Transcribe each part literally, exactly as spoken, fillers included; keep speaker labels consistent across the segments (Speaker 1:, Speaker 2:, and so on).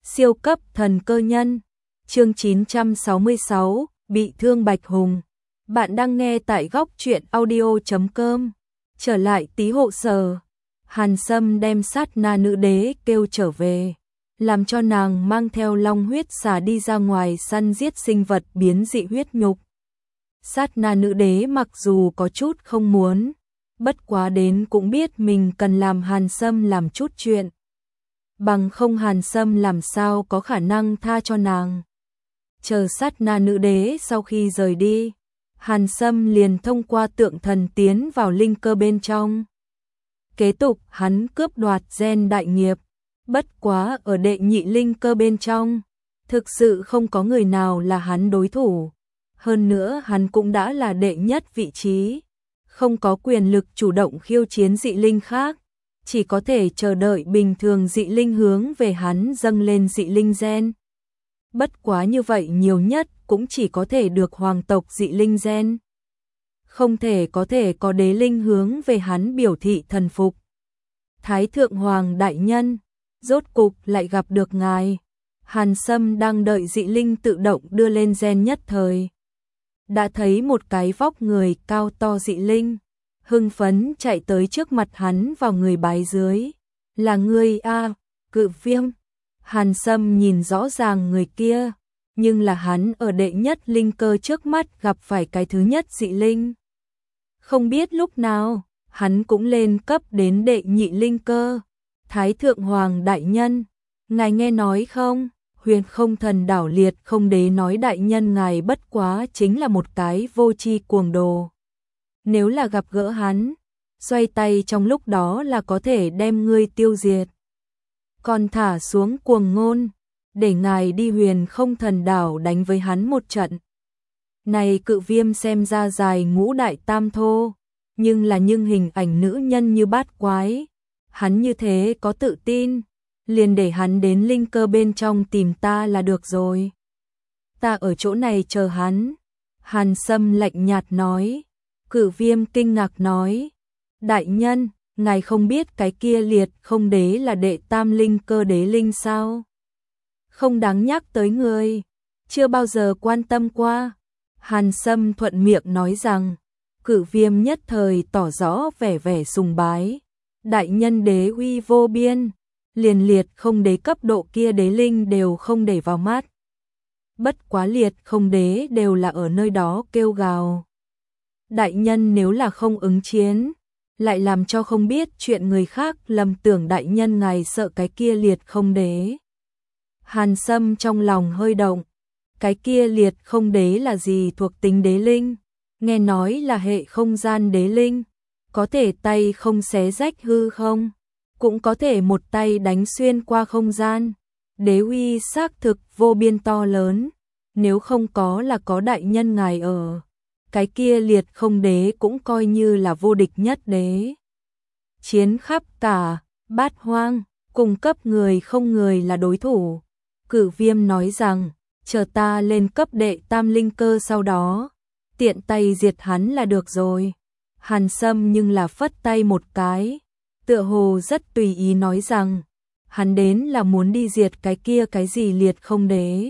Speaker 1: Siêu cấp thần cơ nhân, chương chín trăm sáu mươi sáu, bị thương Bạch Hùng. Bạn đang nghe tại góc truyện audio chấm com. Trở lại tí hộ sở, Hàn Sâm đem Sát Na nữ đế kêu trở về, làm cho nàng mang theo long huyết xà đi ra ngoài săn giết sinh vật biến dị huyết nhục. Sát Na nữ đế mặc dù có chút không muốn, bất quá đến cũng biết mình cần làm Hàn Sâm làm chút chuyện. Bằng không Hàn Sâm làm sao có khả năng tha cho nàng. Chờ Sát Na nữ đế sau khi rời đi, Hàn Sâm liền thông qua tượng thần tiến vào linh cơ bên trong. Kế tục hắn cướp đoạt gen đại nghiệp, bất quá ở đệ nhị linh cơ bên trong, thực sự không có người nào là hắn đối thủ. Hơn nữa hắn cũng đã là đệ nhất vị trí, không có quyền lực chủ động khiêu chiến dị linh khác, chỉ có thể chờ đợi bình thường dị linh hướng về hắn dâng lên dị linh gen. Bất quá như vậy nhiều nhất cũng chỉ có thể được hoàng tộc dị linh gen. Không thể có thể có đế linh hướng về hắn biểu thị thần phục. Thái thượng hoàng đại nhân, rốt cục lại gặp được ngài. Hàn Sâm đang đợi dị linh tự động đưa lên gen nhất thời. Đã thấy một cái vóc người cao to dị linh, hưng phấn chạy tới trước mặt hắn vào người bái dưới. Là ngươi a, Cự Viêm. Hàn Sâm nhìn rõ ràng người kia, nhưng là hắn ở đệ nhất linh cơ trước mắt gặp phải cái thứ nhất dị linh. Không biết lúc nào, hắn cũng lên cấp đến đệ nhị linh cơ. Thái thượng hoàng đại nhân, ngài nghe nói không? Huyền Không Thần đảo liệt không đế nói đại nhân ngài bất quá chính là một cái vô tri cuồng đồ. Nếu là gặp gỡ hắn, xoay tay trong lúc đó là có thể đem ngươi tiêu diệt. Còn thả xuống cuồng ngôn, để ngài đi Huyền Không Thần đảo đánh với hắn một trận. Này Cự Viêm xem ra dài ngũ đại tam thô, nhưng là nhưng hình ảnh nữ nhân như bát quái. Hắn như thế có tự tin, liền để hắn đến linh cơ bên trong tìm ta là được rồi. Ta ở chỗ này chờ hắn. Hàn Sâm lạnh nhạt nói. Cự Viêm kinh ngạc nói, đại nhân, ngài không biết cái kia liệt không đế là đệ tam linh cơ đế linh sao? Không đáng nhắc tới người, chưa bao giờ quan tâm qua. Hàn Sâm thuận miệng nói rằng. Cự Viêm nhất thời tỏ rõ vẻ vẻ sùng bái. Đại nhân đế uy vô biên, liền liệt không đế cấp độ kia đế linh đều không để vào mắt. Bất quá liệt không đế đều là ở nơi đó kêu gào. Đại nhân nếu là không ứng chiến, lại làm cho không biết chuyện người khác lầm tưởng đại nhân ngài sợ cái kia liệt không đế. Hàn Sâm trong lòng hơi động, cái kia liệt không đế là gì thuộc tính đế linh, nghe nói là hệ không gian đế linh, có thể tay không xé rách hư không, cũng có thể một tay đánh xuyên qua không gian. Đế uy xác thực vô biên to lớn, nếu không có là có đại nhân ngài ở, cái kia liệt không đế cũng coi như là vô địch nhất đế. Chiến khắp cả bát hoang, cùng cấp người không người là đối thủ. Cự Viêm nói rằng, chờ ta lên cấp đệ tam linh cơ sau đó, tiện tay diệt hắn là được rồi. Hàn Sâm nhưng là phất tay một cái, tựa hồ rất tùy ý nói rằng, hắn đến là muốn đi diệt cái kia cái gì liệt không đế.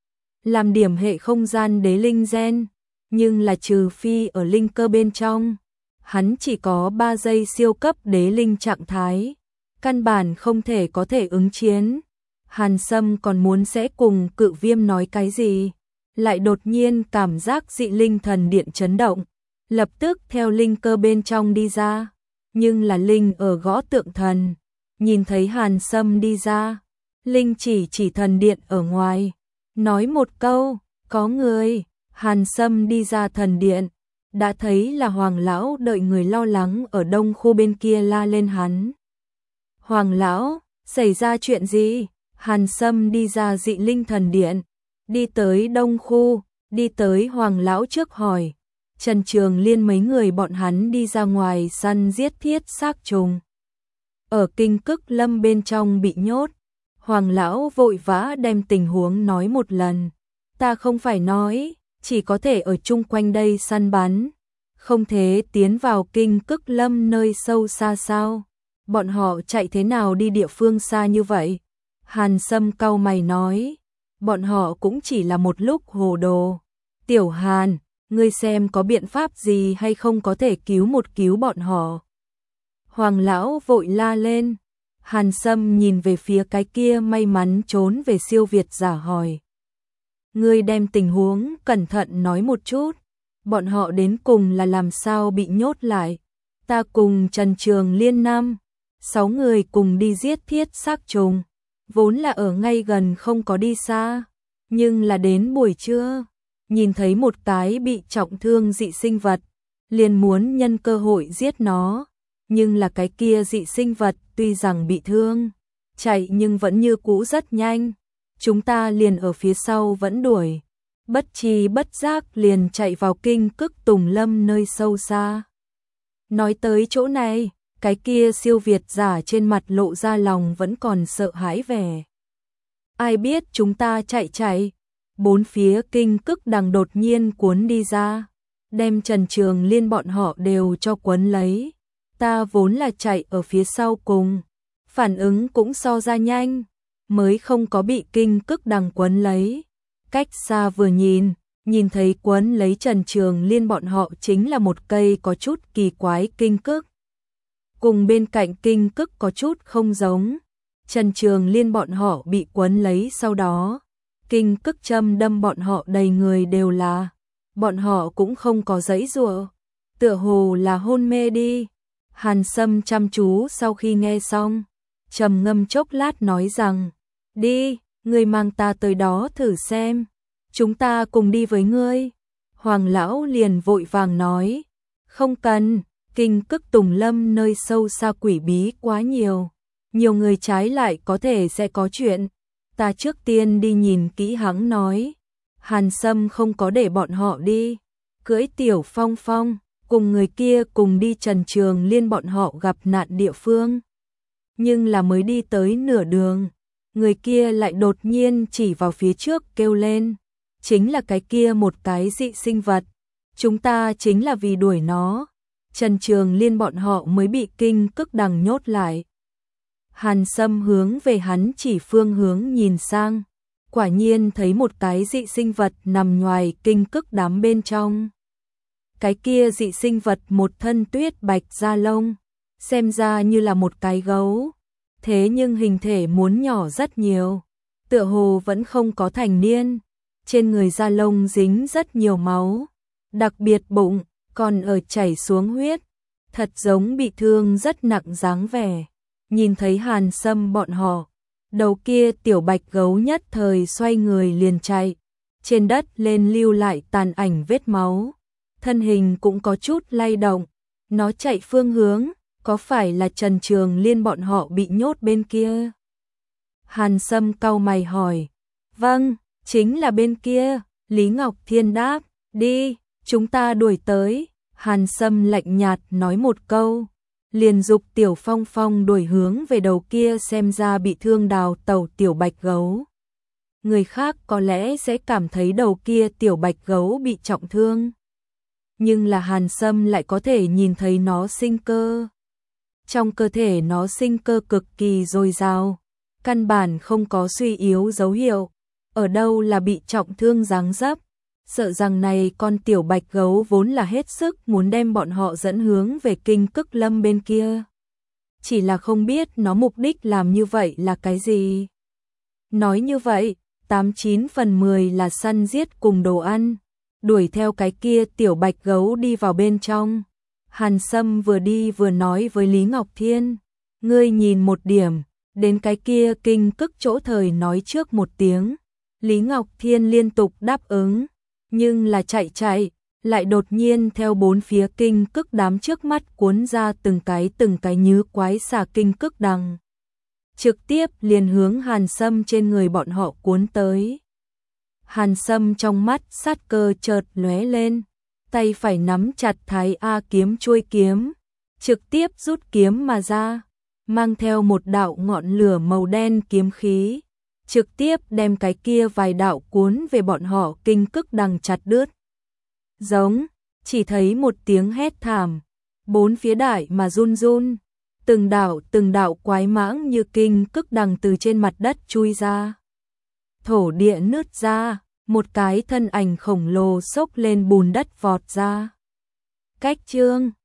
Speaker 1: Làm điểm hệ không gian đế linh gen, nhưng là trừ phi ở linh cơ bên trong, hắn chỉ có ba giây siêu cấp đế linh trạng thái, căn bản không thể có thể ứng chiến. Hàn Sâm còn muốn sẽ cùng Cự Viêm nói cái gì, lại đột nhiên cảm giác dị linh thần điện chấn động, lập tức theo linh cơ bên trong đi ra, nhưng là linh ở gõ tượng thần, nhìn thấy Hàn Sâm đi ra, linh chỉ chỉ thần điện ở ngoài, nói một câu, có người. Hàn Sâm đi ra thần điện, đã thấy là Hoàng lão đợi người lo lắng ở đông khu bên kia la lên hắn. Hoàng lão, xảy ra chuyện gì? Hàn Sâm đi ra dị linh thần điện, đi tới đông khu, đi tới Hoàng lão trước hỏi. Trần Trường Liên mấy người bọn hắn đi ra ngoài săn giết thiết xác trùng. Ở Kinh Cức Lâm bên trong bị nhốt, Hoàng lão vội vã đem tình huống nói một lần. Ta không phải nói, chỉ có thể ở chung quanh đây săn bắn, không thể tiến vào Kinh Cức Lâm nơi sâu xa sao? Bọn họ chạy thế nào đi địa phương xa như vậy? Hàn Sâm cau mày nói, bọn họ cũng chỉ là một lúc hồ đồ. Tiểu Hàn, ngươi xem có biện pháp gì hay không có thể cứu một cứu bọn họ. Hoàng lão vội la lên. Hàn Sâm nhìn về phía cái kia may mắn trốn về siêu việt giả hỏi. Ngươi đem tình huống cẩn thận nói một chút. Bọn họ đến cùng là làm sao bị nhốt lại. Ta cùng Trần Trường Liên năm, sáu người cùng đi giết thiết xác trùng. Vốn là ở ngay gần không có đi xa. Nhưng là đến buổi trưa, nhìn thấy một cái bị trọng thương dị sinh vật, liền muốn nhân cơ hội giết nó. Nhưng là cái kia dị sinh vật tuy rằng bị thương, chạy nhưng vẫn như cũ rất nhanh. Chúng ta liền ở phía sau vẫn đuổi. Bất tri bất giác liền chạy vào kinh cức tùng lâm nơi sâu xa. Nói tới chỗ này, cái kia siêu việt giả trên mặt lộ ra lòng vẫn còn sợ hãi vẻ. Ai biết chúng ta chạy chạy, bốn phía kinh cức đằng đột nhiên cuốn đi ra, đem Trần Trường Liên bọn họ đều cho cuốn lấy. Ta vốn là chạy ở phía sau cùng, phản ứng cũng so ra nhanh, mới không có bị kinh cức đằng cuốn lấy. Cách xa vừa nhìn, nhìn thấy cuốn lấy Trần Trường Liên bọn họ chính là một cây có chút kỳ quái kinh cức. Cùng bên cạnh kinh cức có chút không giống. Trần Trường Liên bọn họ bị cuốn lấy sau đó, kinh cức châm đâm bọn họ đầy người đều là. Bọn họ cũng không có giãy giụa, tựa hồ là hôn mê đi. Hàn Sâm chăm chú sau khi nghe xong, trầm ngâm chốc lát nói rằng, đi, ngươi mang ta tới đó thử xem, chúng ta cùng đi với ngươi. Hoàng lão liền vội vàng nói, không cần, kinh cức tùng lâm nơi sâu xa quỷ bí quá nhiều, nhiều người trái lại có thể sẽ có chuyện, ta trước tiên đi nhìn kỹ. Hắn nói. Hàn Sâm không có để bọn họ đi, cưỡi Tiểu Phong Phong, cùng người kia cùng đi Trần Trường Liên bọn họ gặp nạn địa phương. Nhưng là mới đi tới nửa đường, người kia lại đột nhiên chỉ vào phía trước kêu lên, chính là cái kia một cái dị sinh vật, chúng ta chính là vì đuổi nó, Trần Trường Liên bọn họ mới bị kinh cức đằng nhốt lại. Hàn Sâm hướng về hắn chỉ phương hướng nhìn sang, quả nhiên thấy một cái dị sinh vật nằm ngoài kinh cức đám bên trong. Cái kia dị sinh vật một thân tuyết bạch da lông, xem ra như là một cái gấu, thế nhưng hình thể muốn nhỏ rất nhiều, tựa hồ vẫn không có thành niên, trên người da lông dính rất nhiều máu, đặc biệt bụng còn ở chảy xuống huyết, thật giống bị thương rất nặng dáng vẻ. Nhìn thấy Hàn Sâm bọn họ, đầu kia tiểu bạch gấu nhất thời xoay người liền chạy, trên đất lên lưu lại tàn ảnh vết máu, thân hình cũng có chút lay động, nó chạy phương hướng, có phải là Trần Trường Liên bọn họ bị nhốt bên kia? Hàn Sâm cau mày hỏi, vâng, chính là bên kia. Lý Ngọc Thiên đáp, đi, chúng ta đuổi tới. Hàn Sâm lạnh nhạt nói một câu, liền dục Tiểu Phong Phong đuổi hướng về đầu kia xem ra bị thương đào tẩu tiểu bạch gấu. Người khác có lẽ sẽ cảm thấy đầu kia tiểu bạch gấu bị trọng thương, nhưng là Hàn Sâm lại có thể nhìn thấy nó sinh cơ. Trong cơ thể nó sinh cơ cực kỳ dồi dào, căn bản không có suy yếu dấu hiệu, ở đâu là bị trọng thương dáng dấp. Sợ rằng này con tiểu bạch gấu vốn là hết sức muốn đem bọn họ dẫn hướng về kinh cức lâm bên kia. Chỉ là không biết nó mục đích làm như vậy là cái gì. Nói như vậy, tám chín phần mười là săn giết cùng đồ ăn, đuổi theo cái kia tiểu bạch gấu đi vào bên trong. Hàn Sâm vừa đi vừa nói với Lý Ngọc Thiên, ngươi nhìn một điểm, đến cái kia kinh cức chỗ thời nói trước một tiếng. Lý Ngọc Thiên liên tục đáp ứng, nhưng là chạy chạy, lại đột nhiên theo bốn phía kinh cức đám trước mắt cuốn ra từng cái từng cái như quái xà kinh cức đằng. Trực tiếp liền hướng Hàn Sâm trên người bọn họ cuốn tới. Hàn Sâm trong mắt sát cơ chợt lóe lên, tay phải nắm chặt Thái A kiếm chuôi kiếm, trực tiếp rút kiếm mà ra, mang theo một đạo ngọn lửa màu đen kiếm khí, trực tiếp đem cái kia vài đạo cuốn về bọn họ kinh cức đằng chặt đứt. Giống, chỉ thấy một tiếng hét thảm, bốn phía đại mà run run, Từng đạo từng đạo quái mãng như kinh cức đằng từ trên mặt đất chui ra. Thổ địa nứt ra, một cái thân ảnh khổng lồ xốc lên bùn đất vọt ra. Cách chương